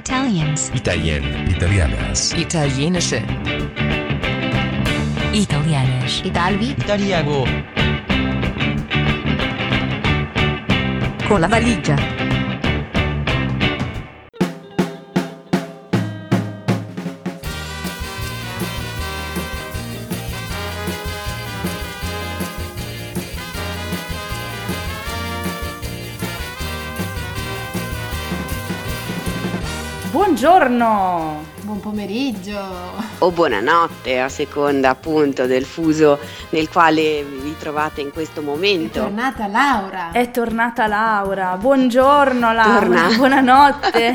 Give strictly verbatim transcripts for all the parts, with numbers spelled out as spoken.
Italians. Italien. Italianas. Italienische. Italianisch. Italvi. Italiago. Con la valigia. Buongiorno! Buon pomeriggio! O buonanotte, a seconda appunto del fuso nel quale vi trovate in questo momento. È tornata Laura! È tornata Laura! Buongiorno Laura! Torna- Buonanotte!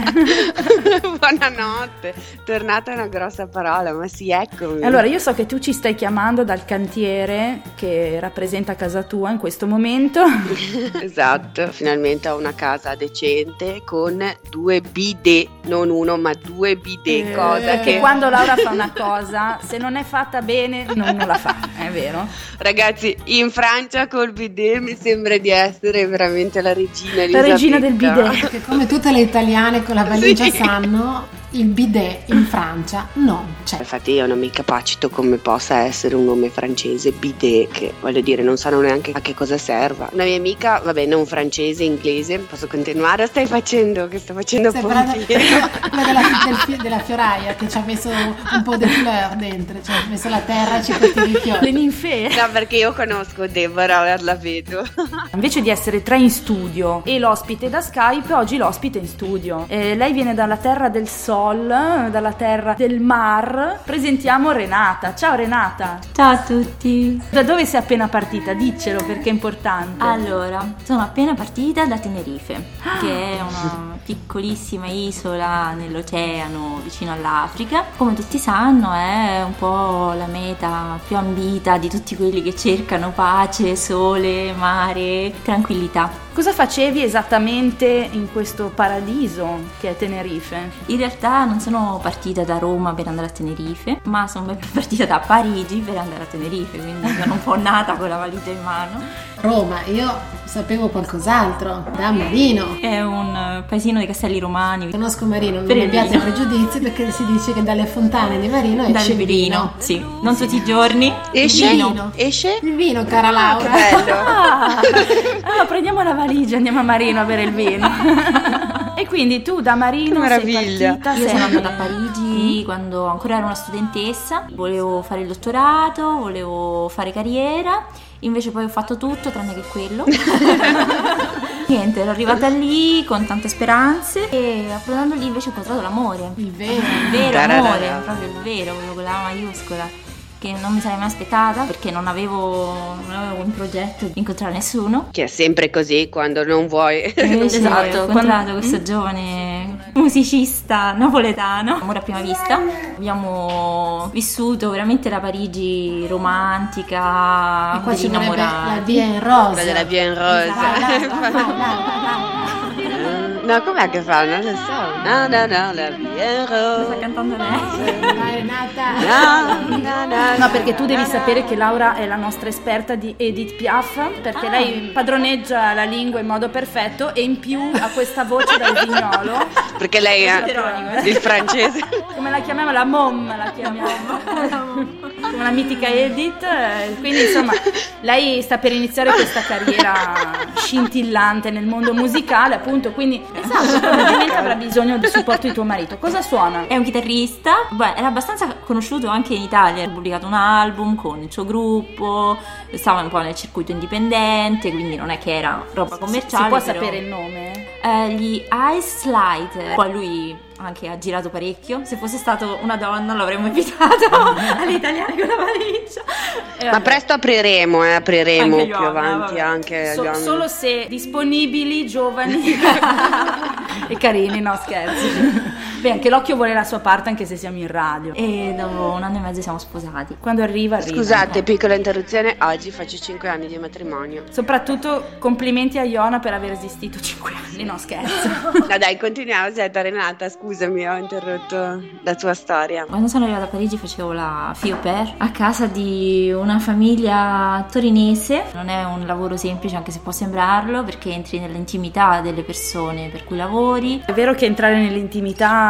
Buonanotte! Tornata è una grossa parola, ma sì, eccomi! Allora, io so che tu ci stai chiamando dal cantiere che rappresenta casa tua in questo momento. Esatto, finalmente ho una casa decente con due bidet, non uno ma due bidet, Eh, cosa perché che... quando Laura fa una cosa, se non è fatta bene, non, non la fa, è vero? Ragazzi, in Francia col bidet mi sembra di essere veramente la regina La Elisabetta. regina del bidet. Perché come tutte le italiane con la valigia Sì. sanno, il bidet in Francia non c'è. Infatti io non mi capacito come possa essere un nome francese, bidet, che voglio dire non sanno neanche a che cosa serva. Una mia amica, vabbè, non francese, inglese, posso continuare? Stai facendo, che sto facendo Stai parlando puntino. quella della, del fi- della fioraia che ci ha messo un po' di fleur dentro, ci ha messo la terra e ci porti i Le fiori. ninfee. No, perché io conosco Deborah, la vedo. Invece di essere tre in studio e l'ospite da Skype, oggi l'ospite in studio. Eh, lei viene dalla terra del sol, dalla terra del mar. Presentiamo Renata. Ciao Renata. Ciao a tutti. Da dove sei appena partita? Diccelo perché è importante. Allora, sono appena partita da Tenerife, che è una piccolissima isola nell'oceano vicino all'Africa. Come tutti sanno, è un po' la meta più ambita di tutti quelli che cercano pace, sole, mare, tranquillità. Cosa facevi esattamente in questo paradiso che è Tenerife? In realtà non sono partita da Roma per andare a Tenerife, ma sono partita da Parigi per andare a Tenerife, quindi sono un po' nata con la valigia in mano. Roma, io sapevo qualcos'altro, da Marino. È un paesino dei Castelli Romani. Conosco Marino, non Per il abbiate vino. pregiudizi perché si dice che dalle fontane di Marino esce Dal il vino. vino, sì, non tutti i giorni. Esce? Il vino. Esce? Il vino, cara Laura. Che bello. Ah, ah, prendiamo la valigia, andiamo a Marino a bere il vino. E quindi tu da Marino Che sei meraviglia. partita, Io sei... sono andata a Parigi quando ancora ero una studentessa, volevo fare il dottorato, volevo fare carriera, invece poi ho fatto tutto tranne che quello. Niente, ero arrivata lì con tante speranze e approdando lì invece ho incontrato l'amore. Il vero. Il vero Tararara. amore, proprio il vero, quello con la maiuscola, che non mi sarei mai aspettata perché non avevo, non avevo in progetto di incontrare nessuno. Che è sempre così quando non vuoi. Invece Esatto, ho incontrato quando- questo giovane musicista napoletano, amore a prima vista. Abbiamo vissuto veramente la Parigi romantica, E qua ci vorrebbe la innamorati. via in rosa. Quella della Bien Vai, Rosa. vai, vai, vai, vai, vai. No, com'è che fa? Non lo so. No, no, no, la Bien Sta Rosa. cantando lei. Vai, Renata. No, no, no, No, perché tu devi no, sapere che Laura è la nostra esperta di Edith Piaf, perché lei padroneggia la lingua in modo perfetto e in più ha questa voce da vignolo. Perché lei ha il francese. Come la chiamiamo? La mom la chiamiamo. Come la mitica Edith. eh, Quindi insomma, lei sta per iniziare questa carriera scintillante nel mondo musicale, appunto, quindi esatto, probabilmente avrà bisogno del supporto di tuo marito. Cosa suona? È un chitarrista, beh, era abbastanza conosciuto anche in Italia, ha pubblicato un album con il suo gruppo, stava un po' nel circuito indipendente, quindi non è che era roba commerciale. Si può però- sapere il nome? Eh, gli Ice Slide, poi lui anche ha girato parecchio, se fosse stato una donna l'avremmo invitato alle italiane con la valigia. E Ma vabbè. presto apriremo, eh, apriremo Anche gli più uomini, avanti vabbè. anche agli So- uomini. solo se disponibili, giovani e carini, no scherzi. Beh, anche l'occhio vuole la sua parte anche se siamo in radio. E dopo un anno e mezzo siamo sposati. Quando arriva, arriva. Scusate, piccola interruzione, oggi faccio cinque anni di matrimonio. Soprattutto complimenti a Iona per aver esistito cinque anni, no scherzo. No dai, continuiamo, aspetta Renata, scusami, ho interrotto la tua storia. Quando sono arrivata a Parigi facevo la fille au pair a casa di una famiglia torinese. Non è un lavoro semplice, anche se può sembrarlo, perché entri nell'intimità delle persone per cui lavori. È vero che entrare nell'intimità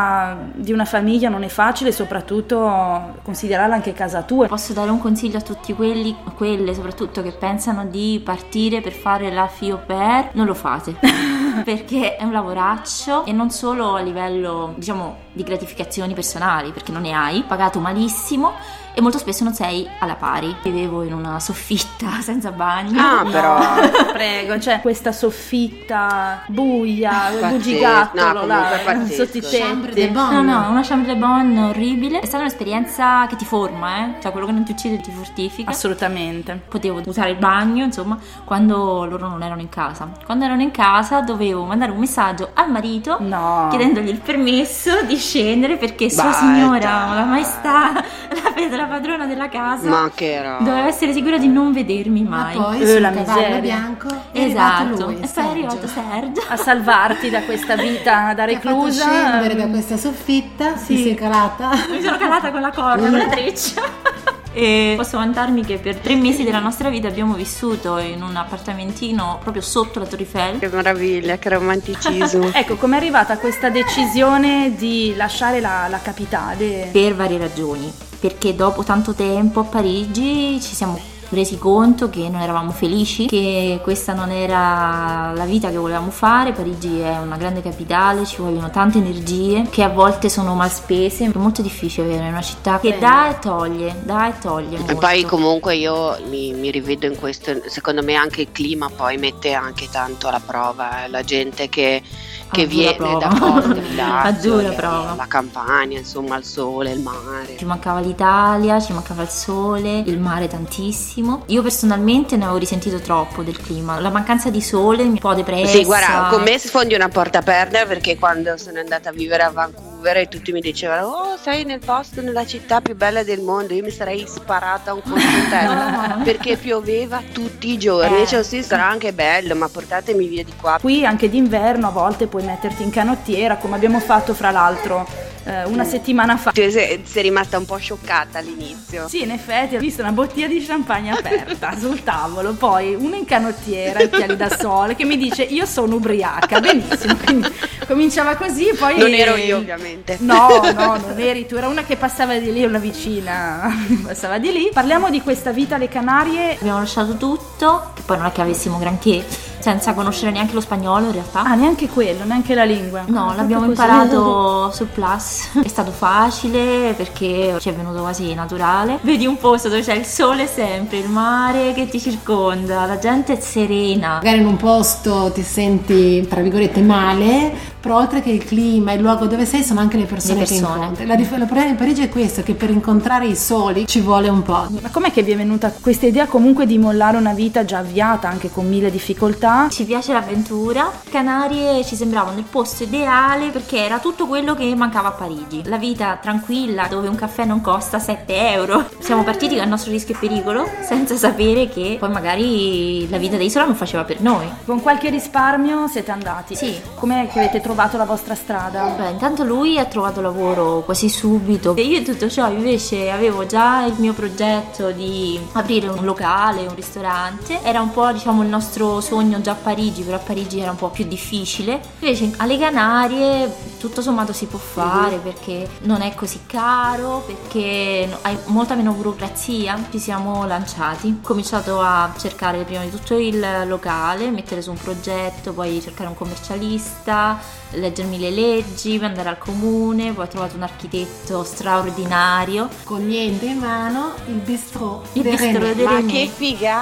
vita di una famiglia non è facile, soprattutto considerarla anche casa tua. Posso dare un consiglio a tutti quelli, quelle soprattutto che pensano di partire per fare la fille au pair: non lo fate. Perché è un lavoraccio, e non solo a livello, diciamo, di gratificazioni personali, perché non ne hai, pagato malissimo, e molto spesso non sei alla pari. Vivevo in una soffitta senza bagno. Ah, No, però prego, cioè questa soffitta buia, Pazzesco. bugigattolo No, là, comunque pazzesco. sotto i Chambre de tetti. bonne. No, no, una chambre de bonne orribile. È stata un'esperienza che ti forma, eh? Cioè, quello che non ti uccide ti fortifica. Assolutamente. Potevo usare il bagno, insomma, quando loro non erano in casa. Quando erano in casa dovevo mandare un messaggio al marito No. chiedendogli il permesso di scendere, perché sua Basta. signora, la maestà, la, la padrona della casa, ma che roba. doveva essere sicura di non vedermi Ma mai. poi Eh, sul la cavallo miseria. bianco è arrivato Esatto, lui, e poi è Sergio, arrivato Sergio A salvarti da questa vita da che ha fatto reclusa. scendere da questa soffitta, Sì. si si è calata. mi sono calata con la corda, con la treccia. E posso vantarmi che per tre mesi della nostra vita abbiamo vissuto in un appartamentino proprio sotto la Torre Eiffel. Che meraviglia, che romanticismo. Ecco, com'è arrivata questa decisione di lasciare la, la capitale? Per varie ragioni, perché dopo tanto tempo a Parigi ci siamo resi conto che non eravamo felici, che questa non era la vita che volevamo fare. Parigi è una grande capitale, ci vogliono tante energie che a volte sono mal spese, è molto difficile avere una città che dà e toglie, dà e toglie molto. E poi comunque io mi, mi rivedo in questo, secondo me anche il clima poi mette anche tanto alla prova, eh. La gente che, che A dura viene prova. da Forte di A Lazio, dura che- prova. la campagna, insomma il sole, il mare. Ci mancava l'Italia, ci mancava il sole, il mare tantissimo. Io personalmente ne avevo risentito troppo del clima, la mancanza di sole mi un po' depressa. Sì, guarda, con me sfondi una porta aperta, perché quando sono andata a vivere a Vancouver e tutti mi dicevano: oh, sei nel posto, nella città più bella del mondo, io mi sarei sparata un colpo in testa No. perché pioveva tutti i giorni. Eh. Dicevo: sì, sarà anche bello, ma portatemi via di qua. Qui anche d'inverno a volte puoi metterti in canottiera, come abbiamo fatto fra l'altro eh, una settimana fa. Tu sei, sei rimasta un po' scioccata all'inizio. Sì, in effetti ho visto una bottiglia di champagne aperta sul tavolo, poi una in canottiera, occhiali da sole, che mi dice: io sono ubriaca. Benissimo, quindi cominciava così, poi Non ero io, ovviamente. No, no, non eri tu, era una che passava di lì, una vicina passava di lì. Parliamo di questa vita alle Canarie. Abbiamo lasciato tutto, che poi non è che avessimo granché, senza conoscere neanche lo spagnolo in realtà. Ah, neanche quello, neanche la lingua. No, Ah, l'abbiamo tutto così. imparato sul Plus. È stato facile perché ci è venuto quasi naturale. Vedi un posto dove c'è il sole sempre, il mare che ti circonda, la gente è serena. Magari in un posto ti senti, tra virgolette, male, però oltre che il clima, il luogo dove sei, sono anche le persone, Le che persone. incontri. La dif- il problema di Parigi è questo, che per incontrare i soli ci vuole un po'. Ma com'è che vi è venuta questa idea comunque di mollare una vita già avviata, anche con mille difficoltà? Ci piace l'avventura. Canarie ci sembravano il posto ideale perché era tutto quello che mancava a Parigi. La vita tranquilla dove un caffè non costa sette euro. Siamo partiti dal nostro rischio e pericolo senza sapere che poi magari la vita d'isola non faceva per noi. Con qualche risparmio siete andati? Sì. Com'è che avete trovato la vostra strada? Beh, intanto lui ha trovato lavoro quasi subito e io in tutto ciò invece avevo già il mio progetto di aprire un locale, un ristorante. Era un po', diciamo, il nostro sogno già a Parigi, però a Parigi era un po' più difficile. Invece alle Canarie tutto sommato si può fare perché non è così caro, perché hai molta meno burocrazia. Ci siamo lanciati. Ho cominciato a cercare prima di tutto il locale, mettere su un progetto, poi cercare un commercialista, leggermi le leggi, andare al comune, poi ho trovato un architetto straordinario. Con niente in mano, il bistrò Il de bistrò René, de Ma René. che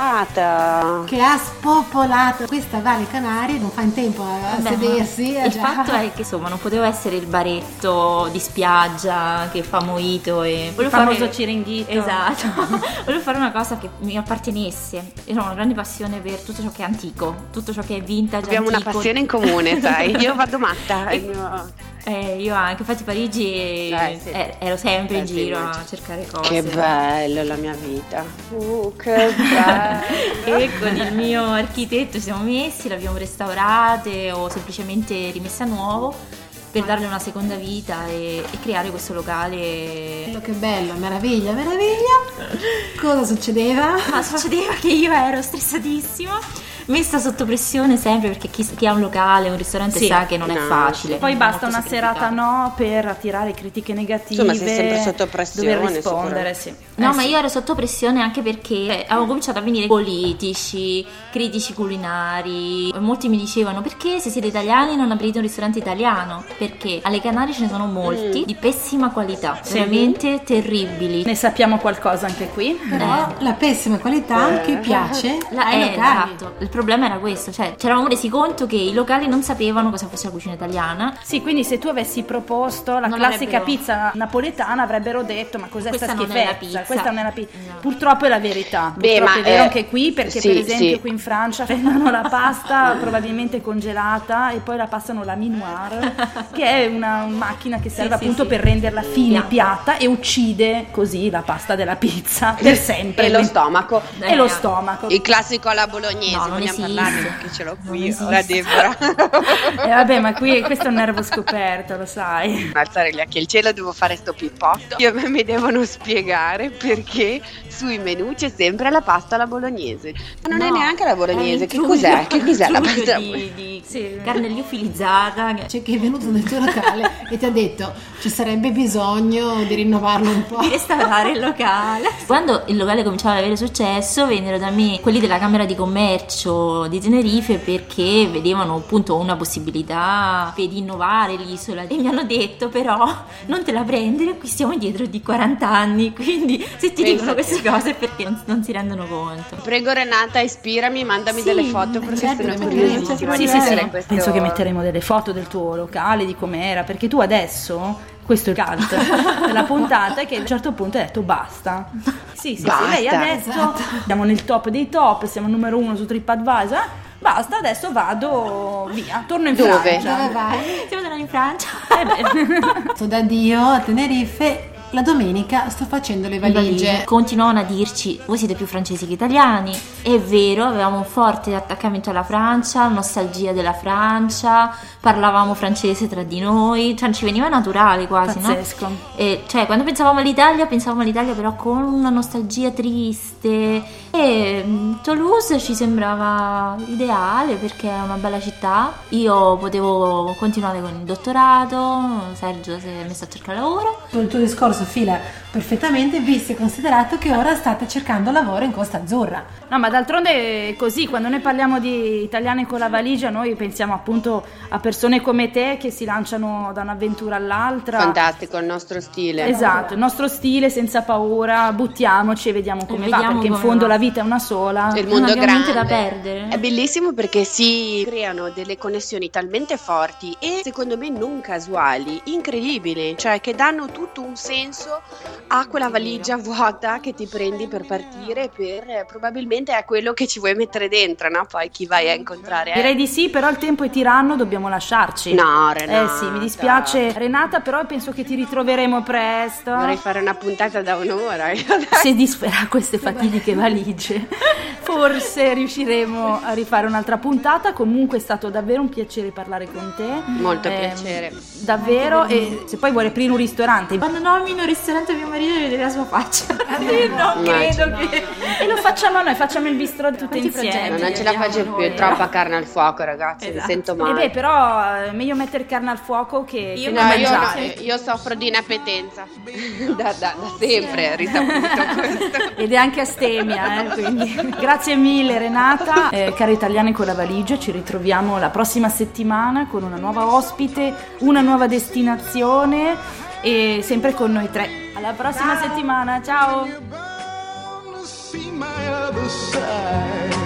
figata! che ha spopolato questa Valle Canarie, non fa in tempo a Vabbè, sedersi. ma a il già- fatto è che insomma non poteva essere il baretto di spiaggia che fa mojito e Il famoso ciringhito. Esatto. Volevo fare una cosa che mi appartenesse. Io ho una grande passione per tutto ciò che è antico, tutto ciò che è vintage. Abbiamo una antico. passione in comune, sai? Io vado matta. E- il mio- Eh, io anche, infatti Parigi Eh, sì. eh, ero sempre in Eh, sì, giro a immagino. cercare cose. Che bello la mia vita. Uh, che bello. E con il mio architetto ci siamo messi, l'abbiamo restaurate o semplicemente rimessa a nuovo per darle una seconda vita e, e creare questo locale. Bello, che bello, meraviglia, meraviglia. Cosa succedeva? Ma succedeva che io ero stressatissima messa sotto pressione sempre, perché chi, chi ha un locale, un ristorante Sì. sa che non No, è facile. Poi è basta molto una serata sacrificato. no per attirare critiche negative. Insomma, sei sempre sotto pressione, Dover rispondere, sì. No, Eh, ma sì. io ero sotto pressione anche perché avevo cominciato a venire politici, critici culinari. Molti mi dicevano: perché se siete italiani non aprite un ristorante italiano? Perché alle Canarie ce ne sono molti di pessima qualità, Sì. veramente terribili. Ne sappiamo qualcosa anche qui. Però la pessima qualità che piace La- ai eh, locali. esatto. Il problema era questo, cioè ci eravamo resi conto che i locali non sapevano cosa fosse la cucina italiana. Sì, quindi se tu avessi proposto la Non classica avrebbero- pizza napoletana avrebbero detto: ma cos'è Questa sta non è schifezza? la pizza. Questa non è la pizza. No. Purtroppo è la verità. Beh, Purtroppo ma, è vero eh, anche qui, perché sì, per esempio sì. qui in Francia prendono la pasta probabilmente congelata e poi la passano alla minoire, che è una macchina che serve sì, appunto sì. per renderla fine, Piatta. piatta, e uccide così la pasta della pizza per sempre. E lo Quindi- stomaco. E lo Eh, stomaco. Il classico alla bolognese, No, non vogliamo esiste. parlarne perché ce l'ho Non qui, esiste. la Deborah. E vabbè, ma qui questo è un nervo scoperto, lo sai. Alzare gli occhi al cielo, devo fare sto pippotto. Io mi devono spiegare perché sui menù c'è sempre la pasta alla bolognese. Ma non No, è neanche la bolognese, è che un cos'è? Che cos'è la intruglio pasta? di, di Sì. carne liofilizzata. che- C'è chi è venuto nel tuo locale e ti ha detto ci sarebbe bisogno di rinnovarlo un po'. di restaurare il locale. Quando il locale cominciava ad avere successo, vennero da me quelli della Camera di Commercio di Tenerife, perché vedevano appunto una possibilità per innovare l'isola, e mi hanno detto: però non te la prendere, qui stiamo indietro di quaranta anni, quindi se ti dicono Pensate. queste cose è perché non, non si rendono conto. Prego Renata, ispirami, mandami Sì, delle foto perché certo, sono le metteremo. curiosissima Sì, di sì, vedere sì. questo. Penso che metteremo delle foto del tuo locale, di com'era, perché tu adesso, questo è il cult della puntata, è che a un certo punto hai detto basta. Sì, sì, Basta. sì, lei ha detto, Esatto. siamo nel top dei top, siamo numero uno su TripAdvisor, basta, adesso vado via, torno in Dove? Francia. Dove vai? Siamo tornati in Francia. Eh beh. Sto da Dio a Tenerife. La domenica sto facendo le valigie. Continuavano a dirci: voi siete più francesi che italiani. È vero, avevamo un forte attaccamento alla Francia, nostalgia della Francia, parlavamo francese tra di noi, cioè ci veniva naturale quasi, no? Pazzesco. E, cioè quando pensavamo all'Italia, pensavamo all'Italia però con una nostalgia triste, e mm, Toulouse ci sembrava ideale perché è una bella città. Io potevo continuare con il dottorato, Sergio si è messo a cercare lavoro. Il tuo discorso fila perfettamente, visto e considerato che ora state cercando lavoro in Costa Azzurra. No, ma d'altronde è così, quando noi parliamo di italiani con la valigia, noi pensiamo appunto a persone come te che si lanciano da un'avventura all'altra. Fantastico, il nostro stile. Esatto, il nostro stile, senza paura, buttiamoci e vediamo come va, vediamo perché in come fondo va. la vita è una sola. Il Non mondo è abbiamo niente grande. da perdere. È bellissimo perché si creano delle connessioni talmente forti e secondo me non casuali, incredibili, cioè che danno tutto un senso a quella valigia vuota che ti prendi per partire, per eh, probabilmente è quello che ci vuoi mettere dentro, no? Poi chi vai a incontrare. eh. Direi di sì, però il tempo è tiranno, dobbiamo lasciarci. No, Renata. Eh sì, mi dispiace Renata, però penso che ti ritroveremo presto. Vorrei fare una puntata da un'ora. Se disferà queste fatidiche valigie, forse riusciremo a rifare un'altra puntata. Comunque è stato davvero un piacere parlare con te. Molto Ehm, piacere. Davvero, e se poi vuoi aprire un ristorante Quando nomino il ristorante a mio marito vedere la sua faccia. Io non credo Immagino. che... e lo facciamo noi, facciamo il bistro tutti Quanti insieme. progetti? No, non ce la Abbiamo faccio più, noi, è troppa eh. carne al fuoco, ragazzi, mi Esatto. sento E male. beh, però è meglio mettere carne al fuoco che, Io che No, non io, mangiare. no, io soffro di inappetenza da, da- da sempre, risaputo questo. Ed è anche astemia, eh, quindi grazie mille Renata. Eh, cari italiani con la valigia, ci ritroviamo la prossima settimana con una nuova ospite, una nuova destinazione e sempre con noi tre. Alla prossima settimana, ciao! You're bound to see my other side.